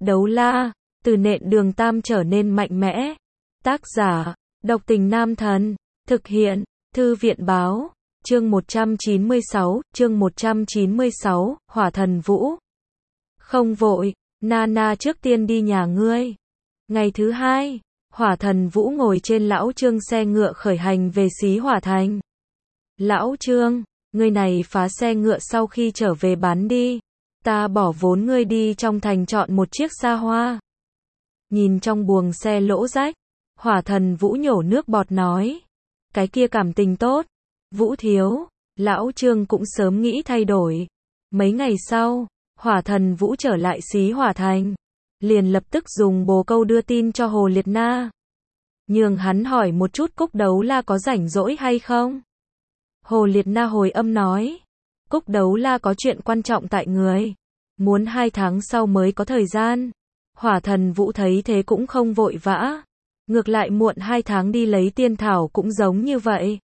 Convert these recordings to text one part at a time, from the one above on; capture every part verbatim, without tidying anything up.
Đấu la, từ nện đường tam trở nên mạnh mẽ. Tác giả, độc tình nam thần. Thực hiện, thư viện báo. Chương một trăm chín mươi sáu, chương một trăm chín mươi sáu, Hỏa Thần Vũ. Không vội, Nana trước tiên đi nhà ngươi. Ngày thứ hai, Hỏa Thần Vũ ngồi trên lão Trương xe ngựa khởi hành về Xí Hỏa Thành. Lão Trương, ngươi này phá xe ngựa sau khi trở về bán đi. Ta bỏ vốn ngươi đi trong thành chọn một chiếc xa hoa. Nhìn trong buồng xe lỗ rách, Hỏa Thần Vũ nhổ nước bọt nói. Cái kia cảm tình tốt. Vũ thiếu, lão Trương cũng sớm nghĩ thay đổi. Mấy ngày sau, Hỏa Thần Vũ trở lại Xí Hỏa Thành. Liền lập tức dùng bồ câu đưa tin cho Hồ Liệt Na. Nhường hắn hỏi một chút Cúc Đấu La có rảnh rỗi hay không. Hồ Liệt Na hồi âm nói. Cúc Đấu La có chuyện quan trọng tại người. Muốn hai tháng sau mới có thời gian. Hỏa Thần Vũ thấy thế cũng không vội vã. Ngược lại muộn hai tháng đi lấy tiên thảo cũng giống như vậy.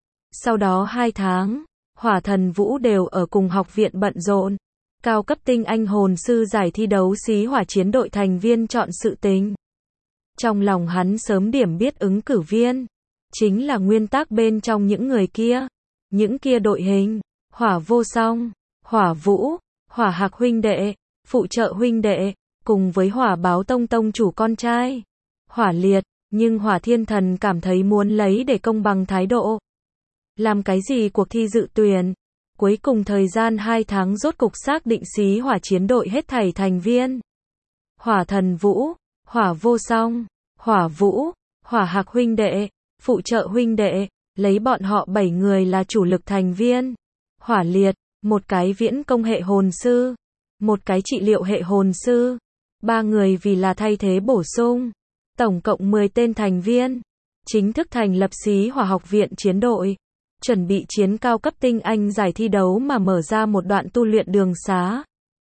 Sau đó hai tháng, Hỏa Thần Vũ đều ở cùng học viện bận rộn. Cao cấp tinh anh hồn sư giải thi đấu xí hỏa chiến đội thành viên chọn sự tình. Trong lòng hắn sớm điểm biết ứng cử viên. Chính là nguyên tắc bên trong những người kia. Những kia đội hình, Hỏa Vô Song, Hỏa Vũ, Hỏa Hạc huynh đệ, phụ trợ huynh đệ, cùng với Hỏa Báo Tông tông chủ con trai, Hỏa Liệt, nhưng Hỏa Thiên Thần cảm thấy muốn lấy để công bằng thái độ. Làm cái gì cuộc thi dự tuyển? Cuối cùng thời gian hai tháng rốt cục xác định xí hỏa chiến đội hết thảy thành viên. Hỏa Thần Vũ, Hỏa Vô Song, Hỏa Vũ, Hỏa Hạc huynh đệ, phụ trợ huynh đệ, lấy bọn họ bảy người là chủ lực thành viên. Hỏa Liệt, một cái viễn công hệ hồn sư, một cái trị liệu hệ hồn sư, ba người vì là thay thế bổ sung. Tổng cộng mười tên thành viên, chính thức thành lập xí hỏa học viện chiến đội, chuẩn bị chiến cao cấp tinh anh giải thi đấu mà mở ra một đoạn tu luyện đường xá.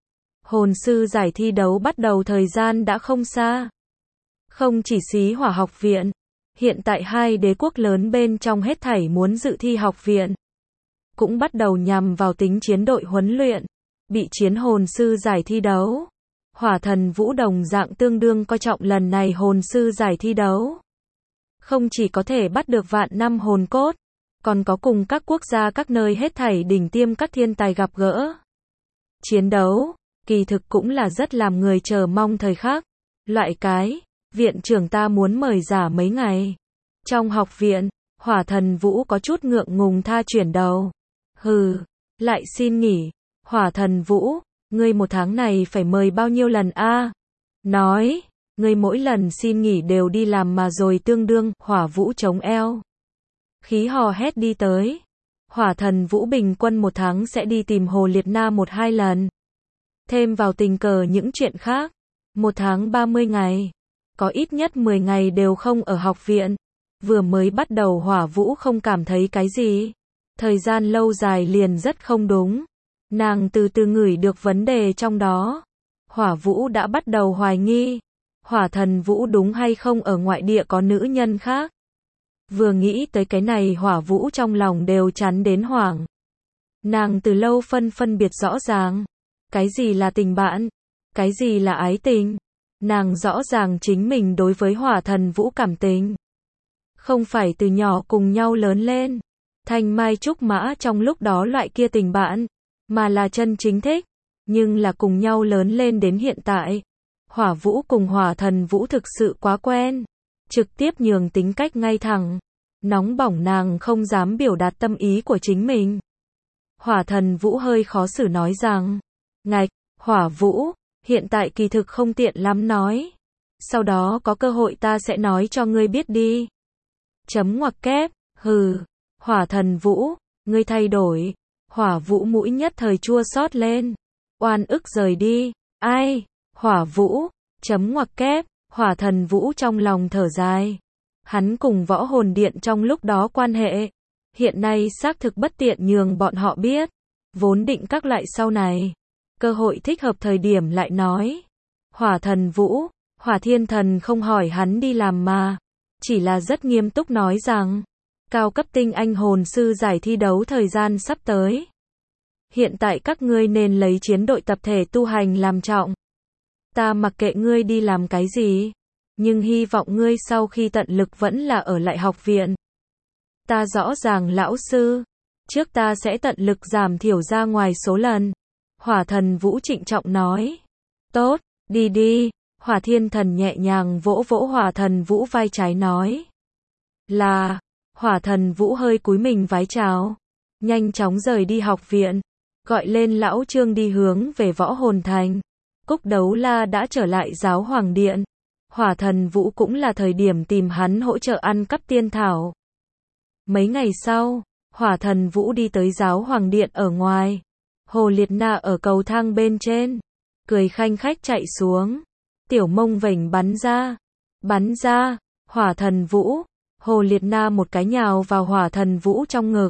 Hồn sư giải thi đấu bắt đầu thời gian đã không xa. Không chỉ xí hỏa học viện, hiện tại hai đế quốc lớn bên trong hết thảy muốn dự thi học viện, cũng bắt đầu nhằm vào tính chiến đội huấn luyện, bị chiến hồn sư giải thi đấu. Hỏa Thần Vũ đồng dạng tương đương coi trọng lần này hồn sư giải thi đấu. Không chỉ có thể bắt được vạn năm hồn cốt, còn có cùng các quốc gia các nơi hết thảy đỉnh tiêm các thiên tài gặp gỡ. Chiến đấu, kỳ thực cũng là rất làm người chờ mong thời khắc. Loại cái, viện trưởng ta muốn mời giả mấy ngày. Trong học viện, Hỏa Thần Vũ có chút ngượng ngùng tha chuyển đầu. Hừ, lại xin nghỉ. Hỏa Thần Vũ, ngươi một tháng này phải mời bao nhiêu lần a? Nói, ngươi mỗi lần xin nghỉ đều đi làm mà rồi tương đương. Hỏa Vũ chống eo, khí hò hét đi tới. Hỏa Thần Vũ bình quân một tháng sẽ đi tìm Hồ Liệt Na một hai lần. Thêm vào tình cờ những chuyện khác, một tháng ba mươi ngày, có ít nhất mười ngày đều không ở học viện. Vừa mới bắt đầu Hỏa Vũ không cảm thấy cái gì, thời gian lâu dài liền rất không đúng. Nàng từ từ ngửi được vấn đề trong đó. Hỏa Vũ đã bắt đầu hoài nghi, Hỏa Thần Vũ đúng hay không ở ngoại địa có nữ nhân khác. Vừa nghĩ tới cái này Hỏa Vũ trong lòng đều chán đến hoảng. Nàng từ lâu phân phân biệt rõ ràng, cái gì là tình bạn, cái gì là ái tình. Nàng rõ ràng chính mình đối với Hỏa Thần Vũ cảm tình. Không phải từ nhỏ cùng nhau lớn lên, thanh mai trúc mã trong lúc đó loại kia tình bạn, mà là chân chính thích, nhưng là cùng nhau lớn lên đến hiện tại. Hỏa Vũ cùng Hỏa Thần Vũ thực sự quá quen, trực tiếp nhường tính cách ngay thẳng, nóng bỏng nàng không dám biểu đạt tâm ý của chính mình. Hỏa Thần Vũ hơi khó xử nói rằng, ngạch, Hỏa Vũ, hiện tại kỳ thực không tiện lắm nói. Sau đó có cơ hội ta sẽ nói cho ngươi biết đi. Chấm ngoặc kép, hừ, Hỏa Thần Vũ, ngươi thay đổi. Hỏa Vũ mũi nhất thời chua xót lên. Oan ức rời đi. Ai? Hỏa Vũ, chấm ngoặc kép, Hỏa Thần Vũ trong lòng thở dài. Hắn cùng Võ Hồn Điện trong lúc đó quan hệ, hiện nay xác thực bất tiện nhường bọn họ biết. Vốn định các lại sau này, cơ hội thích hợp thời điểm lại nói. Hỏa Thần Vũ, Hỏa Thiên Thần không hỏi hắn đi làm mà, chỉ là rất nghiêm túc nói rằng, cao cấp tinh anh hồn sư giải thi đấu thời gian sắp tới. Hiện tại các ngươi nên lấy chiến đội tập thể tu hành làm trọng. Ta mặc kệ ngươi đi làm cái gì, nhưng hy vọng ngươi sau khi tận lực vẫn là ở lại học viện. Ta rõ ràng lão sư, trước ta sẽ tận lực giảm thiểu ra ngoài số lần. Hỏa thần Vũ trịnh trọng nói. Tốt, đi đi. Hỏa thiên thần nhẹ nhàng vỗ vỗ hỏa thần Vũ vai trái nói. Là, hỏa thần Vũ hơi cúi mình vái chào. Nhanh chóng rời đi học viện. Gọi lên lão Trương đi hướng về Võ Hồn Thành. Cúc Đấu La đã trở lại giáo hoàng điện. Hỏa thần Vũ cũng là thời điểm tìm hắn hỗ trợ ăn cắp tiên thảo. Mấy ngày sau, hỏa thần Vũ đi tới giáo hoàng điện ở ngoài. Hồ Liệt Na ở cầu thang bên trên. Cười khanh khách chạy xuống. Tiểu mông vểnh bắn ra. Bắn ra. Hỏa thần Vũ. Hồ Liệt Na một cái nhào vào hỏa thần Vũ trong ngực.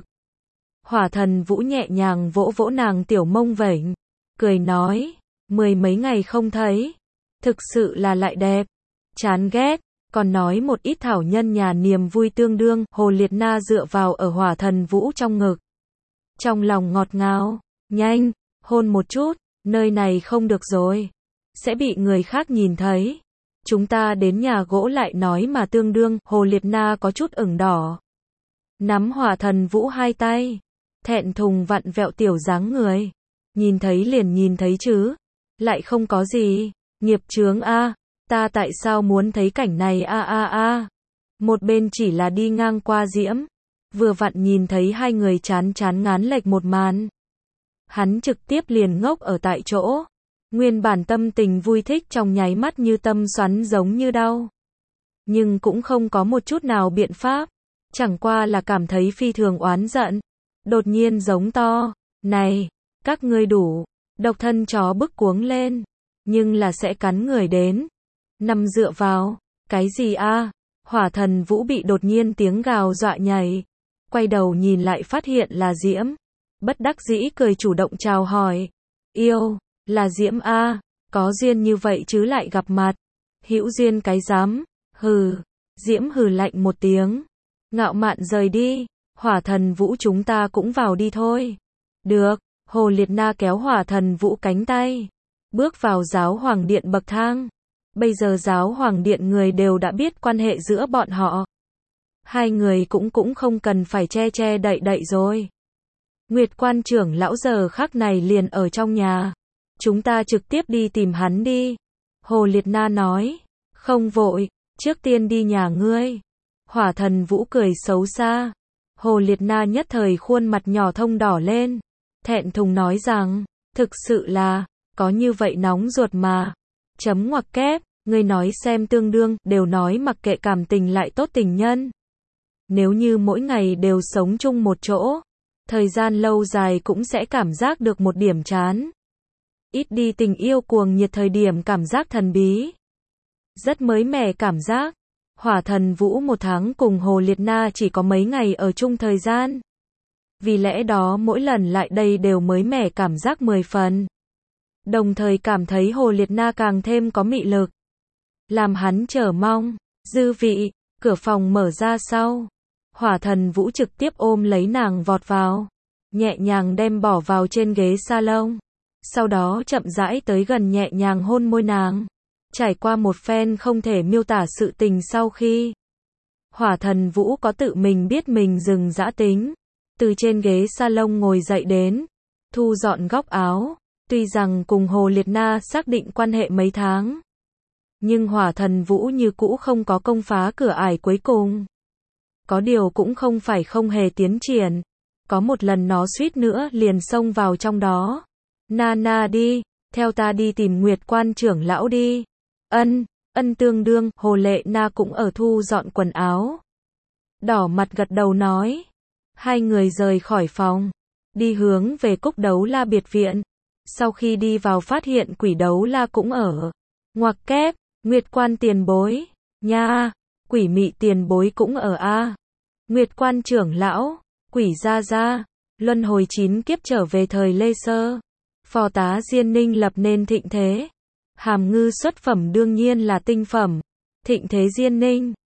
Hỏa thần Vũ nhẹ nhàng vỗ vỗ nàng tiểu mông vểnh. Cười nói. Mười mấy ngày không thấy. Thực sự là lại đẹp. Chán ghét. Còn nói một ít thảo nhân nhà niềm vui tương đương. Hồ Liệt Na dựa vào ở hỏa thần Vũ trong ngực. Trong lòng ngọt ngào. Nhanh. Hôn một chút. Nơi này không được rồi. Sẽ bị người khác nhìn thấy. Chúng ta đến nhà gỗ lại nói mà tương đương. Hồ Liệt Na có chút ửng đỏ. Nắm hỏa thần Vũ hai tay. Thẹn thùng vặn vẹo tiểu dáng người. Nhìn thấy liền nhìn thấy chứ. Lại không có gì. Nghiệp chướng a. Ta tại sao muốn thấy cảnh này a a a. Một bên chỉ là đi ngang qua Diễm. Vừa vặn nhìn thấy hai người chán chán ngán lệch một màn. Hắn trực tiếp liền ngốc ở tại chỗ. Nguyên bản tâm tình vui thích trong nháy mắt như tâm xoắn giống như đau. Nhưng cũng không có một chút nào biện pháp. Chẳng qua là cảm thấy phi thường oán giận. Đột nhiên giống to. Này, các ngươi đủ. Độc thân chó bức cuống lên. Nhưng là sẽ cắn người đến. Nằm dựa vào. Cái gì a? Hỏa thần Vũ bị đột nhiên tiếng gào dọa nhảy. Quay đầu nhìn lại phát hiện là Diễm. Bất đắc dĩ cười chủ động chào hỏi. Yêu, là Diễm a, có duyên như vậy chứ lại gặp mặt. Hữu duyên cái dám. Hừ. Diễm hừ lạnh một tiếng. Ngạo mạn rời đi. Hỏa thần Vũ chúng ta cũng vào đi thôi. Được. Hồ Liệt Na kéo hỏa thần Vũ cánh tay. Bước vào giáo hoàng điện bậc thang. Bây giờ giáo hoàng điện người đều đã biết quan hệ giữa bọn họ. Hai người cũng cũng không cần phải che che đậy đậy rồi. Nguyệt quan trưởng lão giờ khắc này liền ở trong nhà. Chúng ta trực tiếp đi tìm hắn đi. Hồ Liệt Na nói. Không vội, trước tiên đi nhà ngươi. Hỏa thần Vũ cười xấu xa. Hồ Liệt Na nhất thời khuôn mặt nhỏ thông đỏ lên. Thẹn thùng nói rằng, thực sự là, có như vậy nóng ruột mà. Chấm ngoặc kép, ngươi nói xem tương đương, đều nói mặc kệ cảm tình lại tốt tình nhân. Nếu như mỗi ngày đều sống chung một chỗ, thời gian lâu dài cũng sẽ cảm giác được một điểm chán. Ít đi tình yêu cuồng nhiệt thời điểm cảm giác thần bí. Rất mới mẻ cảm giác. Hỏa thần Vũ một tháng cùng Hồ Liệt Na chỉ có mấy ngày ở chung thời gian. Vì lẽ đó mỗi lần lại đây đều mới mẻ cảm giác mười phần. Đồng thời cảm thấy Hồ Liệt Na càng thêm có mị lực. Làm hắn chờ mong. Dư vị, cửa phòng mở ra sau. Hỏa thần Vũ trực tiếp ôm lấy nàng vọt vào. Nhẹ nhàng đem bỏ vào trên ghế salon. Sau đó chậm rãi tới gần nhẹ nhàng hôn môi nàng. Trải qua một phen không thể miêu tả sự tình sau khi. Hỏa thần Vũ có tự mình biết mình dừng dã tính. Từ trên ghế salon ngồi dậy đến. Thu dọn góc áo. Tuy rằng cùng Hồ Liệt Na xác định quan hệ mấy tháng. Nhưng hỏa thần Vũ như cũ không có công phá cửa ải cuối cùng. Có điều cũng không phải không hề tiến triển. Có một lần nó suýt nữa liền xông vào trong đó. Na na đi, theo ta đi tìm Nguyệt quan trưởng lão đi. Ân, ân tương đương, Hồ Lệ Na cũng ở thu dọn quần áo. Đỏ mặt gật đầu nói. Hai người rời khỏi phòng. Đi hướng về Cúc Đấu La biệt viện. Sau khi đi vào phát hiện Quỷ Đấu La cũng ở. Ngoặc kép, Nguyệt quan tiền bối. Nha, Quỷ Mị tiền bối cũng ở a. Nguyệt quan trưởng lão, Quỷ gia gia, luân hồi chín kiếp trở về thời Lê Sơ. Phò tá Diên Ninh lập nên thịnh thế. Hàm ngư xuất phẩm đương nhiên là tinh phẩm. Thịnh thế Diên Ninh.